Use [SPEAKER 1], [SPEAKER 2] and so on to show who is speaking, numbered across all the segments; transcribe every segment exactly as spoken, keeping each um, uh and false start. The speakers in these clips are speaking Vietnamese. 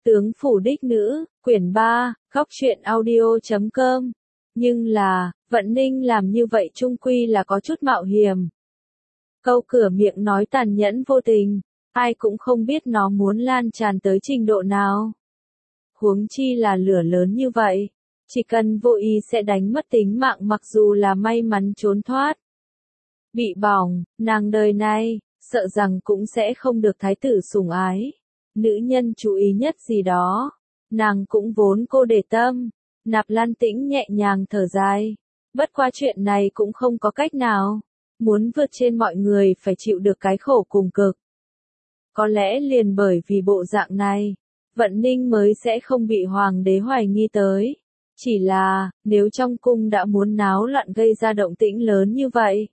[SPEAKER 1] Tướng phủ đích nữ, quyển ba, góc truyện audio chấm com. Nhưng là, Vận Ninh làm như vậy chung quy là có chút mạo hiểm. Câu cửa miệng nói tàn nhẫn vô tình, ai cũng không biết nó muốn lan tràn tới trình độ nào. Huống chi là lửa lớn như vậy, chỉ cần vô ý sẽ đánh mất tính mạng mặc dù là may mắn trốn thoát. Bị bỏng, nàng đời này, sợ rằng cũng sẽ không được thái tử sủng ái. Nữ nhân chú ý nhất gì đó, nàng cũng vốn cô để tâm. Nạp Lan Tĩnh nhẹ nhàng thở dài. Bất qua chuyện này cũng không có cách nào. Muốn vượt trên mọi người phải chịu được cái khổ cùng cực. Có lẽ liền bởi vì bộ dạng này, Vận Ninh mới sẽ không bị hoàng đế hoài nghi tới. Chỉ là, nếu trong cung đã muốn náo loạn gây ra động tĩnh lớn như vậy.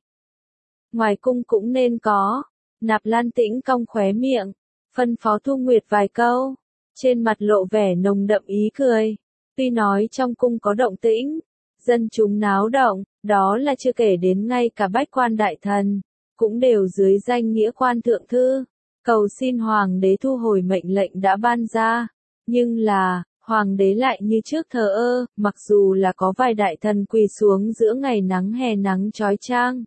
[SPEAKER 1] Ngoài cung cũng nên có. Nạp Lan Tĩnh cong khóe miệng, phân phó Thu Nguyệt vài câu. Trên mặt lộ vẻ nồng đậm ý cười. Tuy nói trong cung có động tĩnh, dân chúng náo động, đó là chưa kể đến ngay cả bách quan đại thần, cũng đều dưới danh nghĩa quan thượng thư, cầu xin hoàng đế thu hồi mệnh lệnh đã ban ra. Nhưng là, hoàng đế lại như trước thờ ơ, mặc dù là có vài đại thần quỳ xuống giữa ngày nắng hè nắng chói chang.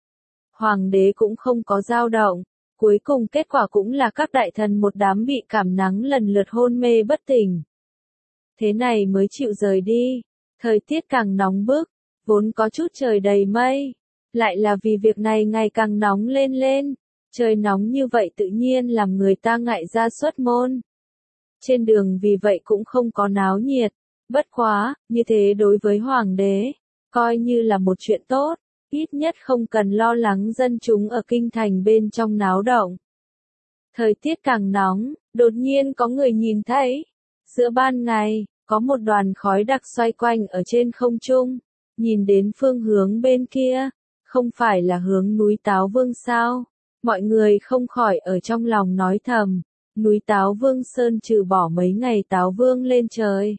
[SPEAKER 1] Hoàng đế cũng không có dao động, cuối cùng kết quả cũng là các đại thần một đám bị cảm nắng lần lượt hôn mê bất tỉnh. Thế này mới chịu rời đi. Thời tiết càng nóng bức, vốn có chút trời đầy mây, lại là vì việc này ngày càng nóng lên lên. Trời nóng như vậy tự nhiên làm người ta ngại ra xuất môn. Trên đường vì vậy cũng không có náo nhiệt. Bất quá, như thế đối với hoàng đế, coi như là một chuyện tốt, ít nhất không cần lo lắng dân chúng ở kinh thành bên trong náo động. Thời tiết càng nóng, đột nhiên có người nhìn thấy. Giữa ban ngày, có một đoàn khói đặc xoay quanh ở trên không trung, nhìn đến phương hướng bên kia, không phải là hướng núi Táo Vương sao? Mọi người không khỏi ở trong lòng nói thầm, núi Táo Vương Sơn trừ bỏ mấy ngày Táo Vương lên trời.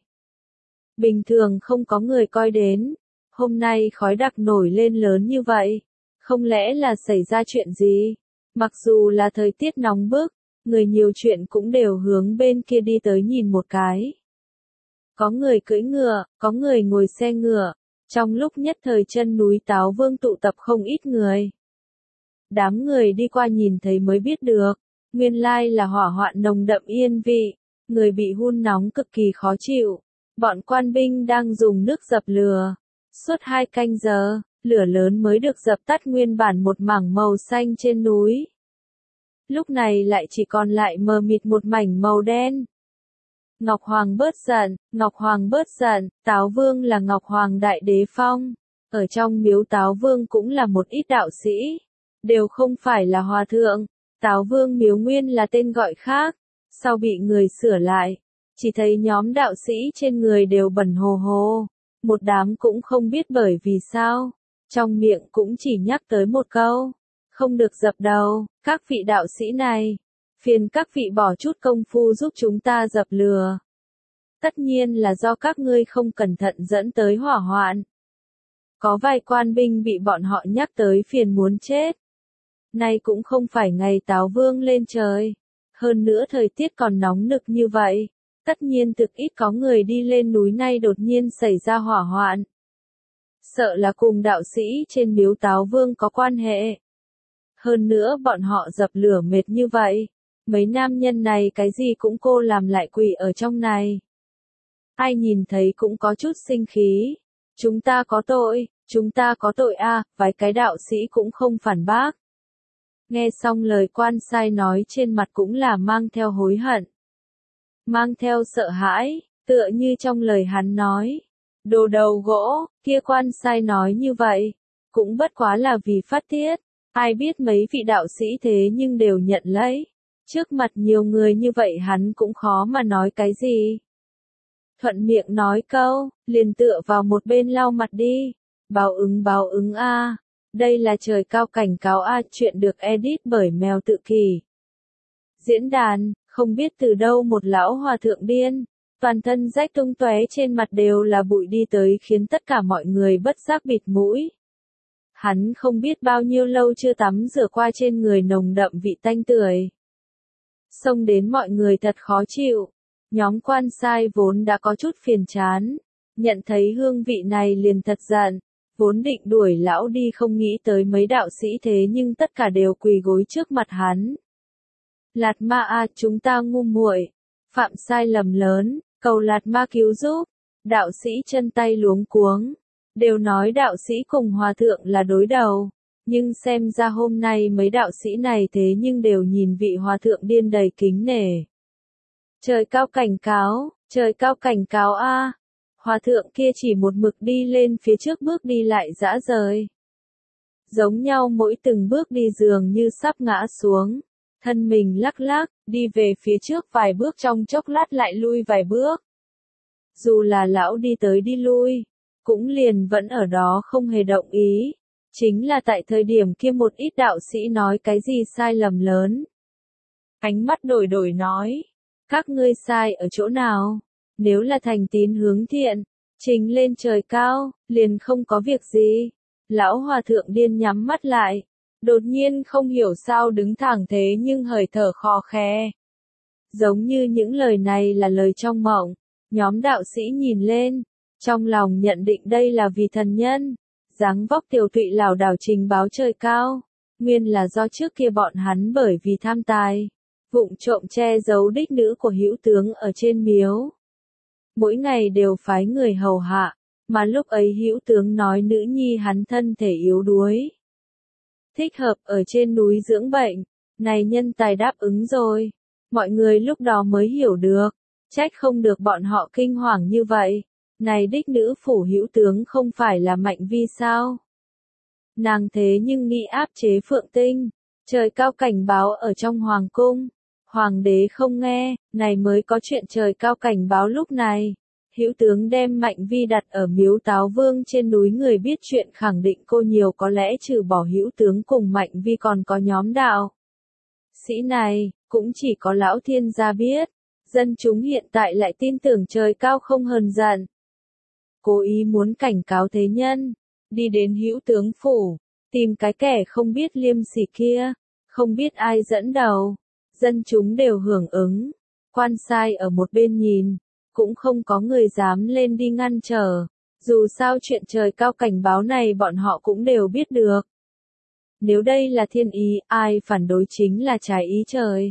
[SPEAKER 1] Bình thường không có người coi đến, hôm nay khói đặc nổi lên lớn như vậy, không lẽ là xảy ra chuyện gì? Mặc dù là thời tiết nóng bức, người nhiều chuyện cũng đều hướng bên kia đi tới nhìn một cái. Có người cưỡi ngựa, có người ngồi xe ngựa, trong lúc nhất thời chân núi Táo Vương tụ tập không ít người. Đám người đi qua nhìn thấy mới biết được, nguyên lai là hỏa hoạn nồng đậm yên vị, người bị hun nóng cực kỳ khó chịu. Bọn quan binh đang dùng nước dập lửa. Suốt hai canh giờ, lửa lớn mới được dập tắt nguyên bản một mảng màu xanh trên núi. Lúc này lại chỉ còn lại mờ mịt một mảnh màu đen. Ngọc Hoàng bớt giận, Ngọc Hoàng bớt giận, Táo Vương là Ngọc Hoàng Đại Đế Phong. Ở trong miếu Táo Vương cũng là một ít đạo sĩ. Đều không phải là hòa thượng. Táo Vương miếu nguyên là tên gọi khác. Sau bị người sửa lại. Chỉ thấy nhóm đạo sĩ trên người đều bẩn hồ hồ. Một đám cũng không biết bởi vì sao. Trong miệng cũng chỉ nhắc tới một câu. Không được dập đầu, các vị đạo sĩ này. Phiền các vị bỏ chút công phu giúp chúng ta dập lửa. Tất nhiên là do các ngươi không cẩn thận dẫn tới hỏa hoạn. Có vài quan binh bị bọn họ nhắc tới phiền muốn chết. Nay cũng không phải ngày Táo Vương lên trời. Hơn nữa thời tiết còn nóng nực như vậy. Tất nhiên thực ít có người đi lên núi nay đột nhiên xảy ra hỏa hoạn. Sợ là cùng đạo sĩ trên miếu Táo Vương có quan hệ. Hơn nữa bọn họ dập lửa mệt như vậy. Mấy nam nhân này cái gì cũng cô làm lại quỷ ở trong này. Ai nhìn thấy cũng có chút sinh khí. Chúng ta có tội, chúng ta có tội a, à, vài cái đạo sĩ cũng không phản bác. Nghe xong lời quan sai nói trên mặt cũng là mang theo hối hận. Mang theo sợ hãi, tựa như trong lời hắn nói. Đồ đầu gỗ, kia quan sai nói như vậy. Cũng bất quá là vì phát tiết. Ai biết mấy vị đạo sĩ thế nhưng đều nhận lấy. Trước mặt nhiều người như vậy hắn cũng khó mà nói cái gì. Thuận miệng nói câu, liền tựa vào một bên lau mặt đi. Báo ứng báo ứng a. Đây là trời cao cảnh cáo a, chuyện được edit bởi Mèo Tự Kỷ. Diễn đàn, không biết từ đâu một lão hòa thượng điên, toàn thân rách tung tóe trên mặt đều là bụi đi tới khiến tất cả mọi người bất giác bịt mũi. Hắn không biết bao nhiêu lâu chưa tắm rửa qua trên người nồng đậm vị tanh tưởi. Xông đến mọi người thật khó chịu. Nhóm quan sai vốn đã có chút phiền chán, nhận thấy hương vị này liền thật giận, vốn định đuổi lão đi không nghĩ tới mấy đạo sĩ thế nhưng tất cả đều quỳ gối trước mặt hắn. Lạt Ma a, chúng ta ngu muội, phạm sai lầm lớn, cầu Lạt Ma cứu giúp. Đạo sĩ chân tay luống cuống, đều nói đạo sĩ cùng hòa thượng là đối đầu, nhưng xem ra hôm nay mấy đạo sĩ này thế nhưng đều nhìn vị hòa thượng điên đầy kính nể. Trời cao cảnh cáo, trời cao cảnh cáo a. Hòa thượng kia chỉ một mực đi lên phía trước bước đi lại dã rời. Giống nhau mỗi từng bước đi dường như sắp ngã xuống, thân mình lắc lắc, đi về phía trước vài bước trong chốc lát lại lui vài bước. Dù là lão đi tới đi lui, cũng liền vẫn ở đó không hề động ý. Chính là tại thời điểm kia một ít đạo sĩ nói cái gì sai lầm lớn. Ánh mắt đổi đổi nói, các ngươi sai ở chỗ nào? Nếu là thành tín hướng thiện, trình lên trời cao, liền không có việc gì. Lão hòa thượng điên nhắm mắt lại, đột nhiên không hiểu sao đứng thẳng thế nhưng hơi thở khò khè. Giống như những lời này là lời trong mộng, nhóm đạo sĩ nhìn lên, trong lòng nhận định đây là vì thần nhân, dáng vóc tiều tụy lảo đảo trình báo trời cao, nguyên là do trước kia bọn hắn bởi vì tham tài, vụng trộm che giấu đích nữ của hữu tướng ở trên miếu. Mỗi ngày đều phái người hầu hạ, mà lúc ấy hữu tướng nói nữ nhi hắn thân thể yếu đuối. Thích hợp ở trên núi dưỡng bệnh, này nhân tài đáp ứng rồi. Mọi người lúc đó mới hiểu được, trách không được bọn họ kinh hoàng như vậy. Này đích nữ phủ hữu tướng không phải là Mạnh Vi sao? Nàng thế nhưng nghĩ áp chế Phượng Tinh, trời cao cảnh báo ở trong hoàng cung. Hoàng đế không nghe, này mới có chuyện trời cao cảnh báo lúc này. Hữu tướng đem Mạnh Vi đặt ở miếu Táo Vương trên núi, người biết chuyện khẳng định cô nhiều có lẽ trừ bỏ hữu tướng cùng Mạnh Vi còn có nhóm đạo sĩ này, cũng chỉ có lão thiên gia biết. Dân chúng hiện tại lại tin tưởng trời cao không hờn giận. Cố ý muốn cảnh cáo thế nhân, đi đến hữu tướng phủ, tìm cái kẻ không biết liêm sỉ kia, không biết ai dẫn đầu. Dân chúng đều hưởng ứng, quan sai ở một bên nhìn, cũng không có người dám lên đi ngăn trở. Dù sao chuyện trời cao cảnh báo này bọn họ cũng đều biết được. Nếu đây là thiên ý, ai phản đối chính là trái ý trời.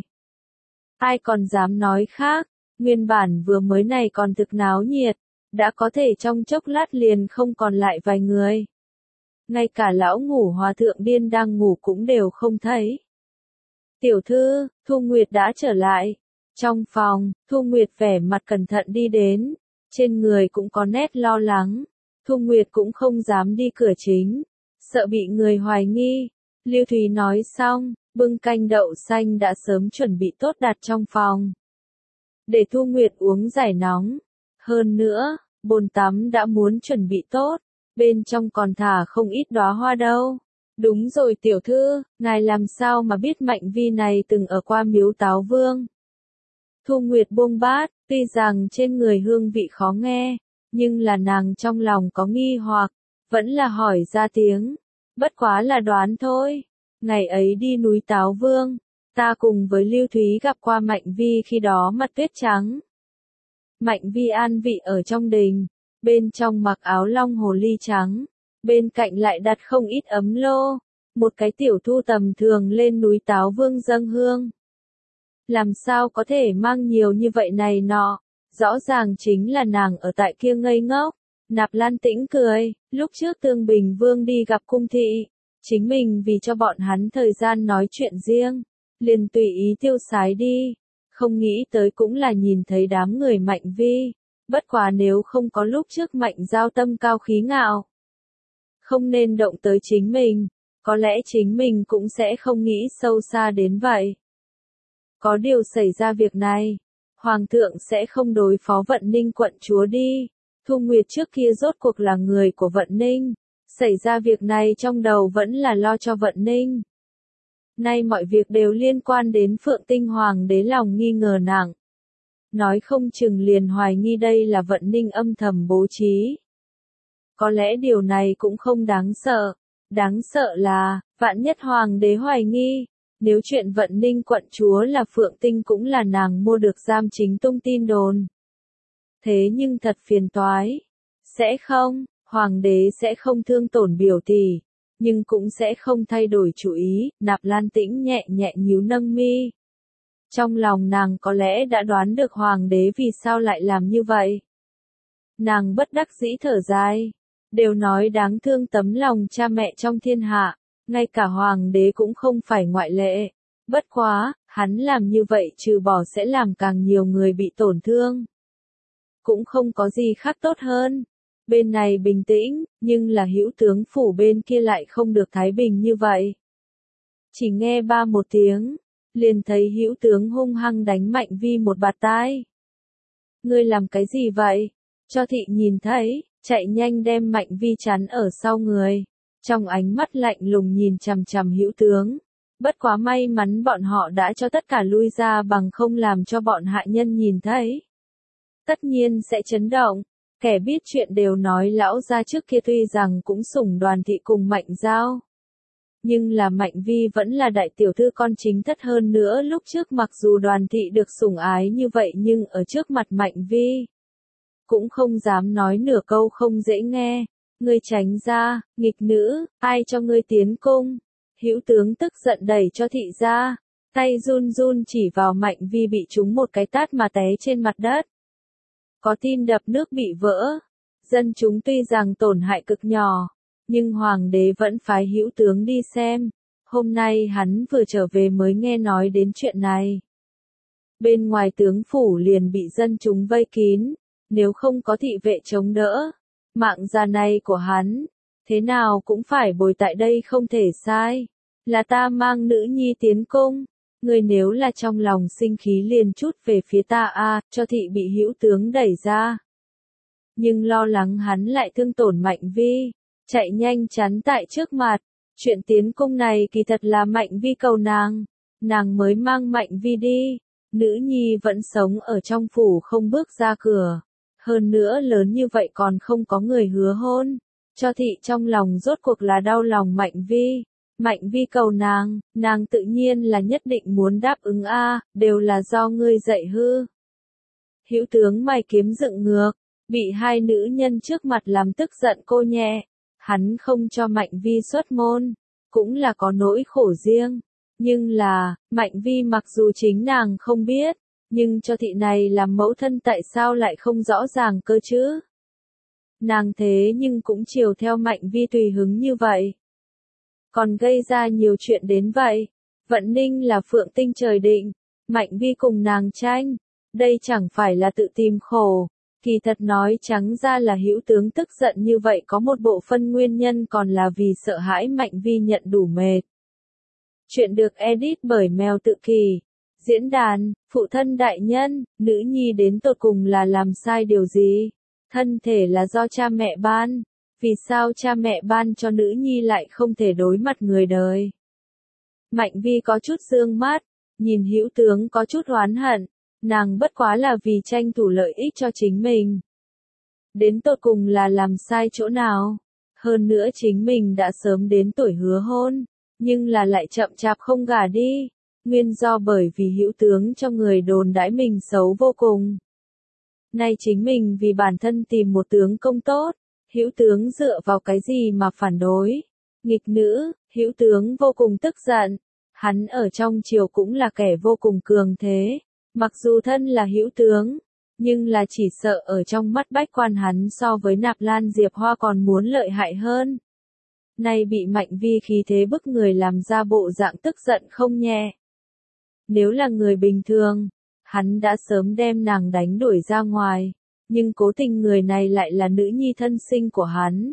[SPEAKER 1] Ai còn dám nói khác, nguyên bản vừa mới này còn thực náo nhiệt, đã có thể trong chốc lát liền không còn lại vài người. Ngay cả lão ngủ hòa thượng điên đang ngủ cũng đều không thấy. Tiểu thư, Thu Nguyệt đã trở lại. Trong phòng, Thu Nguyệt vẻ mặt cẩn thận đi đến, trên người cũng có nét lo lắng. Thu Nguyệt cũng không dám đi cửa chính, sợ bị người hoài nghi. Lưu Thúy nói xong, bưng canh đậu xanh đã sớm chuẩn bị tốt đặt trong phòng. Để Thu Nguyệt uống giải nóng. Hơn nữa, bồn tắm đã muốn chuẩn bị tốt, bên trong còn thả không ít đóa hoa đâu. Đúng rồi tiểu thư, ngài làm sao mà biết Mạnh Vi này từng ở qua miếu Táo Vương? Thu Nguyệt buông bát, tuy rằng trên người hương vị khó nghe, nhưng là nàng trong lòng có nghi hoặc, vẫn là hỏi ra tiếng. Bất quá là đoán thôi. Ngày ấy đi núi Táo Vương, ta cùng với Lưu Thúy gặp qua Mạnh Vi, khi đó mặt tuyết trắng. Mạnh Vi an vị ở trong đình, bên trong mặc áo long hồ ly trắng, bên cạnh lại đặt không ít ấm lô, một cái tiểu thu tầm thường lên núi Táo Vương dâng hương. Làm sao có thể mang nhiều như vậy này nọ, rõ ràng chính là nàng ở tại kia ngây ngốc. Nạp Lan Tĩnh cười, lúc trước Tương Bình Vương đi gặp cung thị, chính mình vì cho bọn hắn thời gian nói chuyện riêng, liền tùy ý tiêu sái đi, không nghĩ tới cũng là nhìn thấy đám người Mạnh Vi, bất quá nếu không có lúc trước Mạnh Giao tâm cao khí ngạo, không nên động tới chính mình, có lẽ chính mình cũng sẽ không nghĩ sâu xa đến vậy. Có điều xảy ra việc này, Hoàng thượng sẽ không đối phó Vận Ninh quận chúa đi. Thu Nguyệt trước kia rốt cuộc là người của Vận Ninh, xảy ra việc này trong đầu vẫn là lo cho Vận Ninh. Nay mọi việc đều liên quan đến Phượng Tinh, Hoàng đế lòng nghi ngờ nặng. Nói không chừng liền hoài nghi đây là Vận Ninh âm thầm bố trí. Có lẽ điều này cũng không đáng sợ, đáng sợ là, vạn nhất Hoàng đế hoài nghi, Nếu chuyện Vận Ninh quận chúa là Phượng Tinh cũng là nàng mua được giam chính tung tin đồn. Thế nhưng thật phiền toái. Sẽ không, hoàng đế sẽ không thương tổn biểu tỷ, nhưng cũng sẽ không thay đổi chủ ý, Nạp Lan Tĩnh nhẹ nhẹ nhíu nâng mi. Trong lòng nàng có lẽ đã đoán được hoàng đế vì sao lại làm như vậy. Nàng bất đắc dĩ thở dài, đều nói đáng thương tấm lòng cha mẹ trong thiên hạ, ngay cả hoàng đế cũng không phải ngoại lệ. Bất quá, hắn làm như vậy trừ bỏ sẽ làm càng nhiều người bị tổn thương. Cũng không có gì khác tốt hơn. Bên này bình tĩnh, nhưng là hữu tướng phủ bên kia lại không được thái bình như vậy. Chỉ nghe ba một tiếng, liền thấy hữu tướng hung hăng đánh Mạnh Vi một bạt tai. Ngươi làm cái gì vậy? Cho thị nhìn thấy, chạy nhanh đem Mạnh Vi chắn ở sau người. Trong ánh mắt lạnh lùng nhìn chằm chằm hữu tướng. Bất quá may mắn bọn họ đã cho tất cả lui ra bằng không làm cho bọn hạ nhân nhìn thấy. Tất nhiên sẽ chấn động. Kẻ biết chuyện đều nói lão gia trước kia tuy rằng cũng sủng Đoàn thị cùng Mạnh Giao. Nhưng là Mạnh Vi vẫn là đại tiểu thư con chính thất hơn nữa lúc trước mặc dù Đoàn thị được sủng ái như vậy nhưng ở trước mặt Mạnh Vi. Cũng không dám nói nửa câu không dễ nghe. Ngươi tránh ra, nghịch nữ, ai cho ngươi tiến cung. Hữu tướng tức giận đẩy cho thị ra. Tay run run chỉ vào Mạnh Vi bị trúng một cái tát mà té trên mặt đất. Có tin đập nước bị vỡ. Dân chúng tuy rằng tổn hại cực nhỏ, nhưng hoàng đế vẫn phái hữu tướng đi xem. Hôm nay hắn vừa trở về mới nghe nói đến chuyện này. Bên ngoài tướng phủ liền bị dân chúng vây kín, nếu không có thị vệ chống đỡ, mạng già này của hắn, thế nào cũng phải bồi tại đây không thể sai. Là ta mang nữ nhi tiến cung. Ngươi nếu là trong lòng sinh khí liền chút về phía ta a, cho thị bị hữu tướng đẩy ra. Nhưng lo lắng hắn lại thương tổn Mạnh Vi, chạy nhanh chắn tại trước mặt. Chuyện tiến cung này kỳ thật là Mạnh Vi cầu nàng, nàng mới mang Mạnh Vi đi. Nữ nhi vẫn sống ở trong phủ không bước ra cửa. Hơn nữa lớn như vậy còn không có người hứa hôn. Cho thị trong lòng rốt cuộc là đau lòng Mạnh Vi. Mạnh Vi cầu nàng, nàng tự nhiên là nhất định muốn đáp ứng a, đều là do ngươi dạy hư. Hữu tướng mày kiếm dựng ngược, bị hai nữ nhân trước mặt làm tức giận cô nhẹ. Hắn không cho Mạnh Vi xuất môn, cũng là có nỗi khổ riêng. Nhưng là, Mạnh Vi mặc dù chính nàng không biết, nhưng cho thị này làm mẫu thân tại sao lại không rõ ràng cơ chứ? Nàng thế nhưng cũng chiều theo Mạnh Vi tùy hứng như vậy. Còn gây ra nhiều chuyện đến vậy. Vận Ninh là Phượng Tinh trời định, Mạnh Vi cùng nàng tranh, đây chẳng phải là tự tìm khổ. Kỳ thật nói trắng ra là hữu tướng tức giận như vậy có một bộ phân nguyên nhân còn là vì sợ hãi Mạnh Vi nhận đủ mệt. Chuyện được edit bởi Mèo Tự Kỷ. Diễn đàn, phụ thân đại nhân, nữ nhi đến tột cùng là làm sai điều gì? Thân thể là do cha mẹ ban. Vì sao cha mẹ ban cho nữ nhi lại không thể đối mặt người đời? Mạnh Vi có chút dương mắt, nhìn hữu tướng có chút oán hận, nàng bất quá là vì tranh thủ lợi ích cho chính mình. Đến tột cùng là làm sai chỗ nào? Hơn nữa chính mình đã sớm đến tuổi hứa hôn, nhưng là lại chậm chạp không gả đi. Nguyên do bởi vì hữu tướng cho người đồn đãi mình xấu vô cùng. Nay chính mình vì bản thân tìm một tướng công tốt. Hữu tướng dựa vào cái gì mà phản đối? Nghịch nữ, hữu tướng vô cùng tức giận. Hắn ở trong triều cũng là kẻ vô cùng cường thế. Mặc dù thân là hữu tướng, nhưng là chỉ sợ ở trong mắt bách quan hắn so với Nạp Lan Diệp Hoa còn muốn lợi hại hơn. Nay bị Mạnh Vi khí thế bức người làm ra bộ dạng tức giận không nhẹ. Nếu là người bình thường, hắn đã sớm đem nàng đánh đuổi ra ngoài. Nhưng cố tình người này lại là nữ nhi thân sinh của hắn.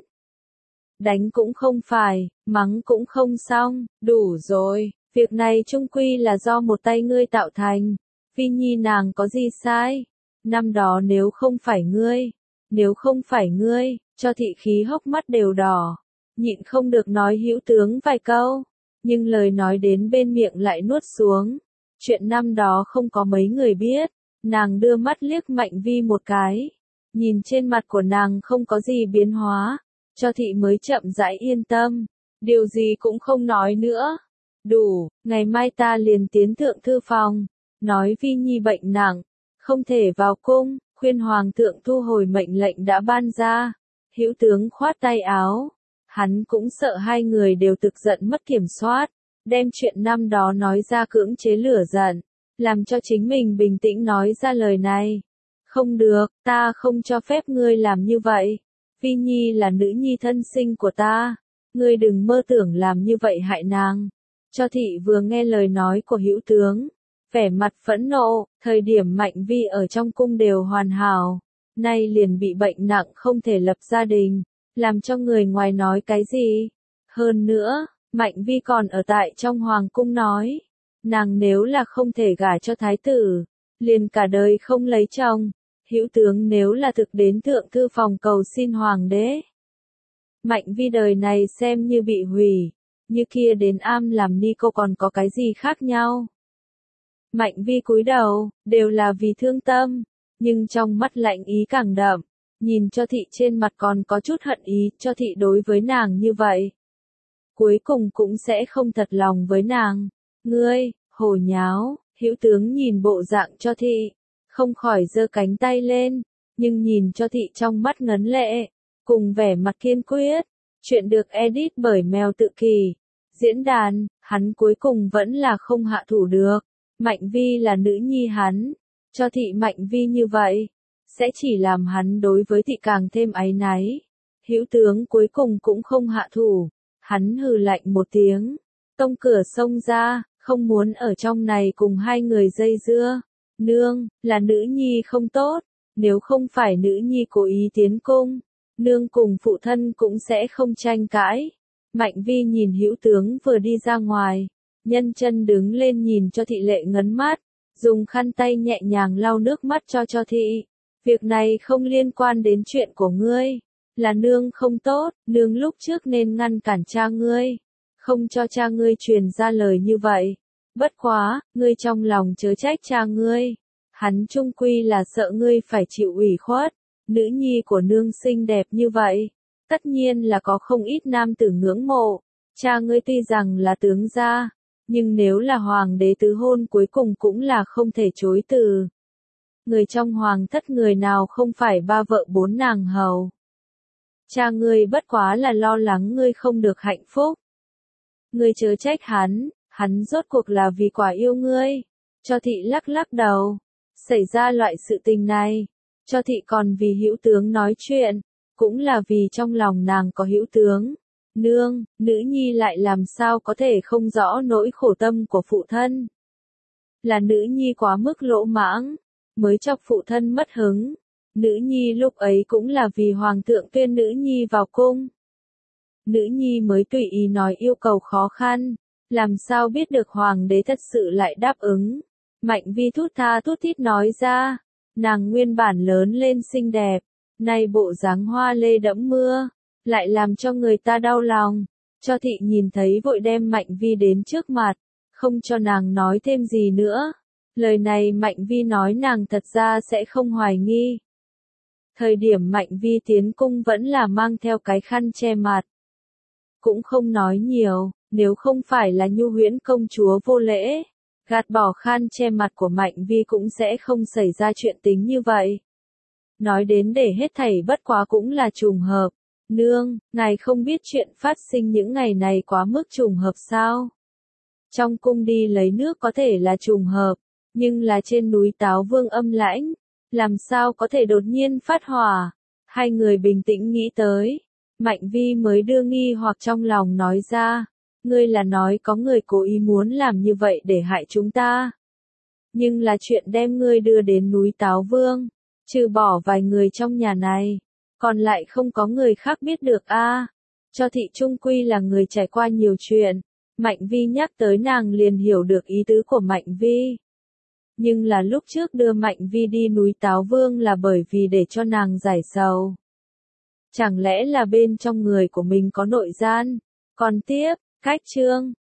[SPEAKER 1] Đánh cũng không phải, mắng cũng không xong, đủ rồi, việc này chung quy là do một tay ngươi tạo thành. Vi nhi nàng có gì sai? Năm đó nếu không phải ngươi, nếu không phải ngươi, cho thị khí hốc mắt đều đỏ, nhịn không được nói hữu tướng vài câu, nhưng lời nói đến bên miệng lại nuốt xuống. Chuyện năm đó không có mấy người biết. Nàng đưa mắt liếc Mạnh Vi một cái, nhìn trên mặt của nàng không có gì biến hóa, cho thị mới chậm rãi yên tâm, điều gì cũng không nói nữa. Đủ, ngày mai ta liền tiến thượng thư phòng, nói Vi Nhi bệnh nặng, không thể vào cung, khuyên hoàng thượng thu hồi mệnh lệnh đã ban ra. Hữu tướng khoát tay áo, hắn cũng sợ hai người đều thực giận mất kiểm soát, đem chuyện năm đó nói ra cưỡng chế lửa giận, làm cho chính mình bình tĩnh nói ra lời này. Không được, ta không cho phép ngươi làm như vậy. Vi Nhi là nữ nhi thân sinh của ta, ngươi đừng mơ tưởng làm như vậy hại nàng. Cho thị vừa nghe lời nói của hữu tướng, vẻ mặt phẫn nộ, thời điểm Mạnh Vi ở trong cung đều hoàn hảo, nay liền bị bệnh nặng không thể lập gia đình, làm cho người ngoài nói cái gì. Hơn nữa, Mạnh Vi còn ở tại trong hoàng cung nói, nàng nếu là không thể gả cho thái tử, liền cả đời không lấy chồng. Hữu tướng nếu là thực đến thượng thư phòng cầu xin hoàng đế, Mạnh Vi đời này xem như bị hủy, như kia đến am làm ni cô còn có cái gì khác nhau. Mạnh Vi cúi đầu, đều là vì thương tâm, nhưng trong mắt lạnh ý càng đậm, nhìn cho thị trên mặt còn có chút hận ý, cho thị đối với nàng như vậy. Cuối cùng cũng sẽ không thật lòng với nàng. Ngươi, hồ nháo, hữu tướng nhìn bộ dạng cho thị, không khỏi giơ cánh tay lên, nhưng nhìn cho thị trong mắt ngấn lệ, cùng vẻ mặt kiên quyết. Chuyện được edit bởi Mèo Tự Kỷ. Diễn đàn, hắn cuối cùng vẫn là không hạ thủ được. Mạnh Vi là nữ nhi hắn, cho thị Mạnh Vi như vậy, sẽ chỉ làm hắn đối với thị càng thêm áy náy. Hữu tướng cuối cùng cũng không hạ thủ, hắn hừ lạnh một tiếng, tông cửa xông ra, không muốn ở trong này cùng hai người dây dưa. Nương, là nữ nhi không tốt, nếu không phải nữ nhi cố ý tiến cung, nương cùng phụ thân cũng sẽ không tranh cãi. Mạnh Vi nhìn hữu tướng vừa đi ra ngoài, nhân chân đứng lên nhìn cho thị lệ ngấn mắt, dùng khăn tay nhẹ nhàng lau nước mắt cho cho thị. Việc này không liên quan đến chuyện của ngươi, là nương không tốt, nương lúc trước nên ngăn cản cha ngươi, không cho cha ngươi truyền ra lời như vậy. Bất quá, ngươi trong lòng chớ trách cha ngươi, hắn chung quy là sợ ngươi phải chịu ủy khuất. Nữ nhi của nương xinh đẹp như vậy, tất nhiên là có không ít nam tử ngưỡng mộ. Cha ngươi tuy rằng là tướng gia, nhưng nếu là hoàng đế tứ hôn cuối cùng cũng là không thể chối từ. Người trong hoàng thất người nào không phải ba vợ bốn nàng hầu. Cha ngươi bất quá là lo lắng ngươi không được hạnh phúc. Ngươi chớ trách hắn, hắn rốt cuộc là vì quả yêu ngươi. Cho thị lắc lắc đầu, xảy ra loại sự tình này, cho thị còn vì hữu tướng nói chuyện, cũng là vì trong lòng nàng có hữu tướng. Nương, nữ nhi lại làm sao có thể không rõ nỗi khổ tâm của phụ thân. Là nữ nhi quá mức lỗ mãng, mới chọc phụ thân mất hứng. Nữ nhi lúc ấy cũng là vì hoàng thượng tuyên nữ nhi vào cung. Nữ nhi mới tùy ý nói yêu cầu khó khăn, làm sao biết được hoàng đế thật sự lại đáp ứng. Mạnh Vi thút tha thút thít nói ra, nàng nguyên bản lớn lên xinh đẹp, nay bộ dáng hoa lê đẫm mưa, lại làm cho người ta đau lòng. Cho thị nhìn thấy vội đem Mạnh Vi đến trước mặt, không cho nàng nói thêm gì nữa. Lời này Mạnh Vi nói nàng thật ra sẽ không hoài nghi. Thời điểm Mạnh Vi tiến cung vẫn là mang theo cái khăn che mặt. Cũng không nói nhiều, nếu không phải là Nhu Huyễn công chúa vô lễ, gạt bỏ khăn che mặt của Mạnh Vi cũng sẽ không xảy ra chuyện tính như vậy. Nói đến để hết thảy bất quá cũng là trùng hợp. Nương, ngài không biết chuyện phát sinh những ngày này quá mức trùng hợp sao? Trong cung đi lấy nước có thể là trùng hợp, nhưng là trên núi Táo Vương âm lãnh, làm sao có thể đột nhiên phát hỏa? Hai người bình tĩnh nghĩ tới, Mạnh Vi mới đưa nghi hoặc trong lòng nói ra, ngươi là nói có người cố ý muốn làm như vậy để hại chúng ta. Nhưng là chuyện đem ngươi đưa đến núi Táo Vương, trừ bỏ vài người trong nhà này, còn lại không có người khác biết được a. À, cho thị trung quy là người trải qua nhiều chuyện, Mạnh Vi nhắc tới nàng liền hiểu được ý tứ của Mạnh Vi. Nhưng là lúc trước đưa Mạnh Vi đi núi Táo Vương là bởi vì để cho nàng giải sầu. Chẳng lẽ là bên trong người của mình có nội gian? Còn tiếp, cách chương.